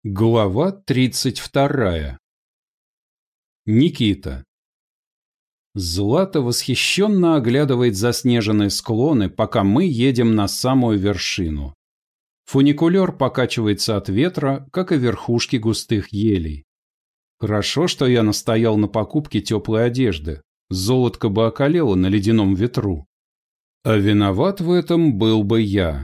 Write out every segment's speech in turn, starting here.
Глава 32. Никита. Злата восхищенно оглядывает заснеженные склоны, пока мы едем на самую вершину. Фуникулер покачивается от ветра, как и верхушки густых елей. Хорошо, что я настоял на покупке теплой одежды. Золотко бы околело на ледяном ветру. А виноват в этом был бы я.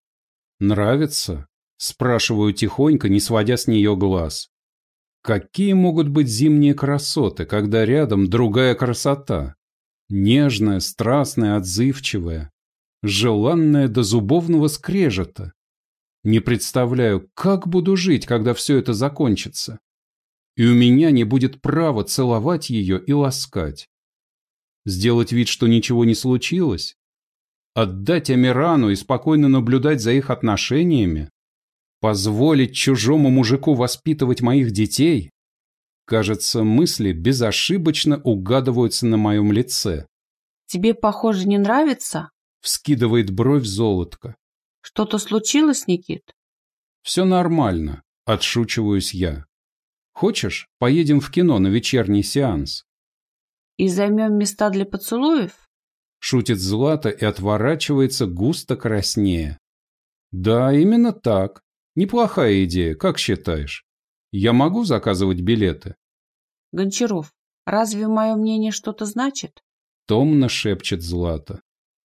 Нравится? Спрашиваю тихонько, не сводя с нее глаз. Какие могут быть зимние красоты, когда рядом другая красота? Нежная, страстная, отзывчивая, желанная до зубовного скрежета. Не представляю, как буду жить, когда все это закончится. И у меня не будет права целовать ее и ласкать. Сделать вид, что ничего не случилось? Отдать Амирану и спокойно наблюдать за их отношениями? Позволить чужому мужику воспитывать моих детей? Кажется, мысли безошибочно угадываются на моем лице. «Тебе, похоже, не нравится?» — вскидывает бровь Золотко. «Что-то случилось, Никит?» «Все нормально», — отшучиваюсь я. «Хочешь, поедем в кино на вечерний сеанс?» «И займем места для поцелуев?» — шутит Злата и отворачивается, густо краснея. «Да, именно так. Неплохая идея, как считаешь? Я могу заказывать билеты?» «Гончаров, разве мое мнение что-то значит?» — томно шепчет Злата.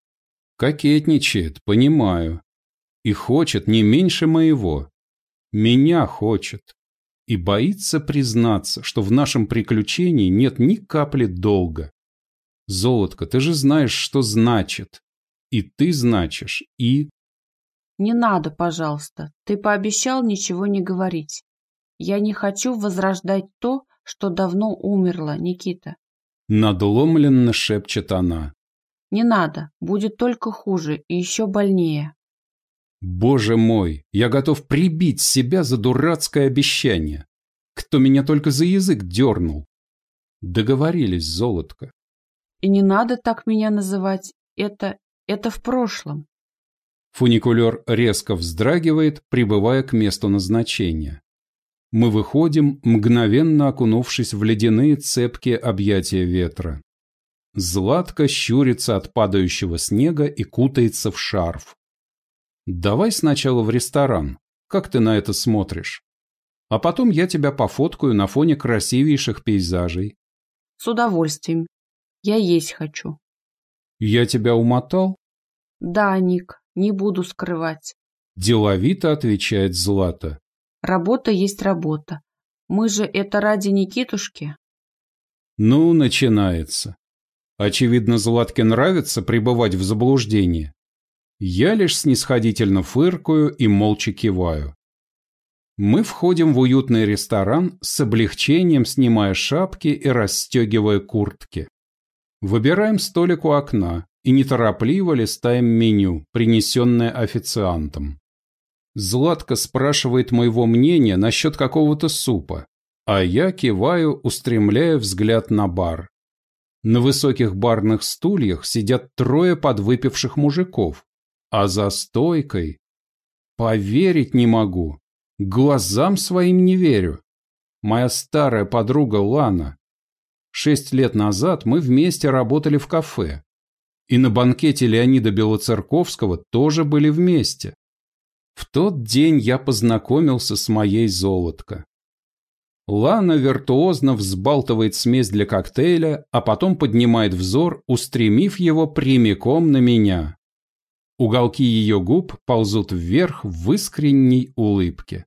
Кокетничает, понимаю. И хочет не меньше моего. Меня хочет. И боится признаться, что в нашем приключении нет ни капли долга. Золотко, ты же знаешь, что значит. И ты значишь, и... «Не надо, пожалуйста. Ты пообещал ничего не говорить. Я не хочу возрождать то, что давно умерло, Никита». Надломленно шепчет она. «Не надо. Будет только хуже и еще больнее». Боже мой, я готов прибить себя за дурацкое обещание. Кто меня только за язык дернул. Договорились, Золотко. «И не надо так меня называть. Это в прошлом». Фуникулер резко вздрагивает, прибывая к месту назначения. Мы выходим, мгновенно окунувшись в ледяные цепкие объятия ветра. Златка щурится от падающего снега и кутается в шарф. «Давай сначала в ресторан. Как ты на это смотришь? А потом я тебя пофоткаю на фоне красивейших пейзажей». «С удовольствием. Я есть хочу». «Я тебя умотал?» «Да, Ник, не буду скрывать». Деловито отвечает Злата. «Работа есть работа. Мы же это ради Никитушки». Ну, начинается. Очевидно, Златке нравится пребывать в заблуждении. Я лишь снисходительно фыркаю и молча киваю. Мы входим в уютный ресторан, с облегчением снимая шапки и расстегивая куртки. Выбираем столик у окна и неторопливо листаем меню, принесенное официантом. Златка спрашивает моего мнения насчет какого-то супа, а я киваю, устремляя взгляд на бар. На высоких барных стульях сидят трое подвыпивших мужиков, а за стойкой... Поверить не могу, глазам своим не верю. Моя старая подруга Лана. 6 лет назад мы вместе работали в кафе. И на банкете Леонида Белоцерковского тоже были вместе. В тот день я познакомился с моей Золотко. Лана виртуозно взбалтывает смесь для коктейля, а потом поднимает взор, устремив его прямиком на меня. Уголки ее губ ползут вверх в искренней улыбке.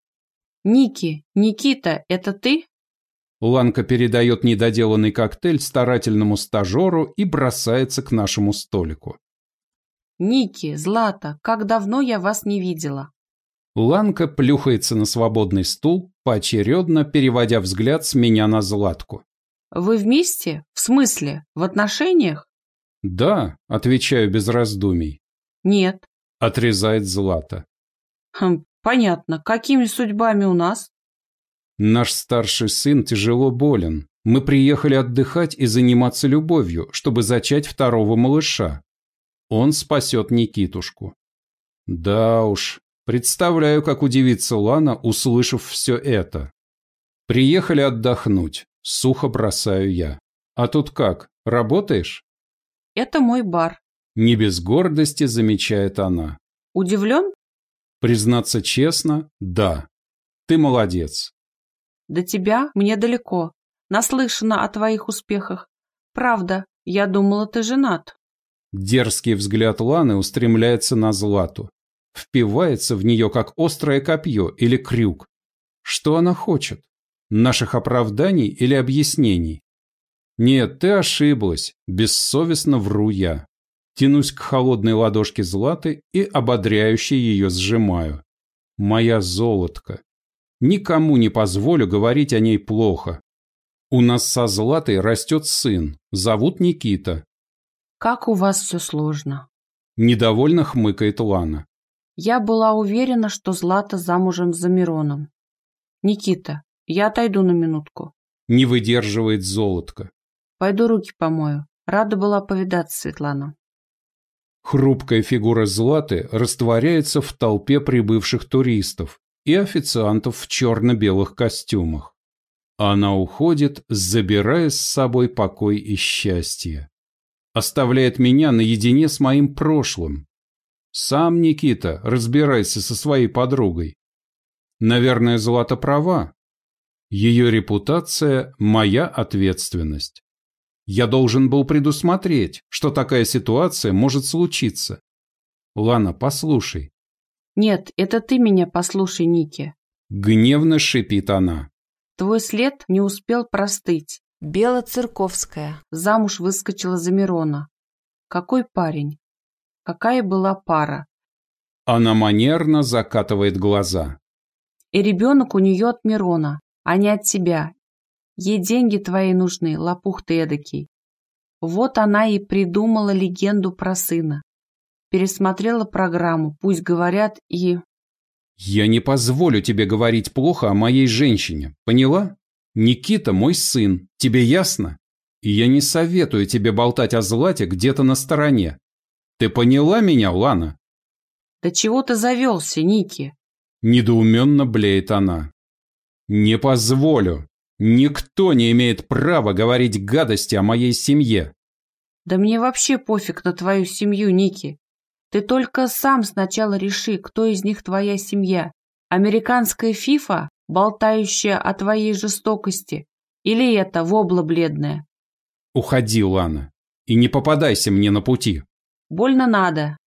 Никита, это ты?» Ланка передает недоделанный коктейль старательному стажеру и бросается к нашему столику. «Ники, Злата, как давно я вас не видела». Ланка плюхается на свободный стул, поочередно переводя взгляд с меня на Златку. «Вы вместе? В смысле, в отношениях?» «Да», — отвечаю без раздумий. «Нет». — отрезает Злата. «Понятно. Какими судьбами у нас?» «Наш старший сын тяжело болен. Мы приехали отдыхать и заниматься любовью, чтобы зачать второго малыша. Он спасет Никитушку». «Да уж, Представляю, как удивится Лана, услышав все это. Приехали отдохнуть, сухо бросаю я. А тут как, работаешь? Это мой бар. Не без гордости замечает она. Удивлен? Признаться честно, да. Ты молодец. До тебя мне далеко. Наслышана о твоих успехах. Правда, я думала, ты женат. Дерзкий взгляд Ланы устремляется на Злату. Впивается в нее, как острое копье или крюк. Что она хочет? Наших оправданий или объяснений? Нет, ты ошиблась, бессовестно вру я. Тянусь к холодной ладошке Златы и ободряюще ее сжимаю. Моя золотка. Никому не позволю говорить о ней плохо. У нас со Златой растет сын, зовут Никита. Как у вас все сложно. Недовольно хмыкает Лана. Я была уверена, что Злата замужем за Мироном. Никита, я отойду на минутку. Не выдерживает золотка. Пойду руки помою. Рада была повидаться, Светлана. Хрупкая фигура Златы растворяется в толпе прибывших туристов и официантов в черно-белых костюмах. Она уходит, забирая с собой покой и счастье. Оставляет меня наедине с моим прошлым. Сам, Никита, разбирайся со своей подругой. Наверное, Злата права. Ее репутация – моя ответственность. Я должен был предусмотреть, что такая ситуация может случиться. Лана, послушай. Нет, это ты меня послушай, Ники. Гневно шипит она. Твой след не успел простыть. Белоцерковская. Замуж выскочила за Мирона. Какой парень? Какая была пара? Она манерно закатывает глаза. И ребенок у нее от Мирона, а не от тебя. Ей деньги твои нужны, лопух ты эдакий. Вот она и придумала легенду про сына. Пересмотрела программу, пусть говорят и... Я не позволю тебе говорить плохо о моей женщине, поняла? Никита мой сын, тебе ясно? И я не советую тебе болтать о Злате где-то на стороне. Ты поняла меня, Лана? Да чего ты завелся, Ники? Недоуменно блеет она. Не позволю. Никто не имеет права говорить гадости о моей семье. Да мне вообще пофиг на твою семью, Ники. Ты только сам сначала реши, кто из них твоя семья. Американская фифа, болтающая о твоей жестокости, или это вобла бледная? Уходи, Лана, и не попадайся мне на пути. Больно надо.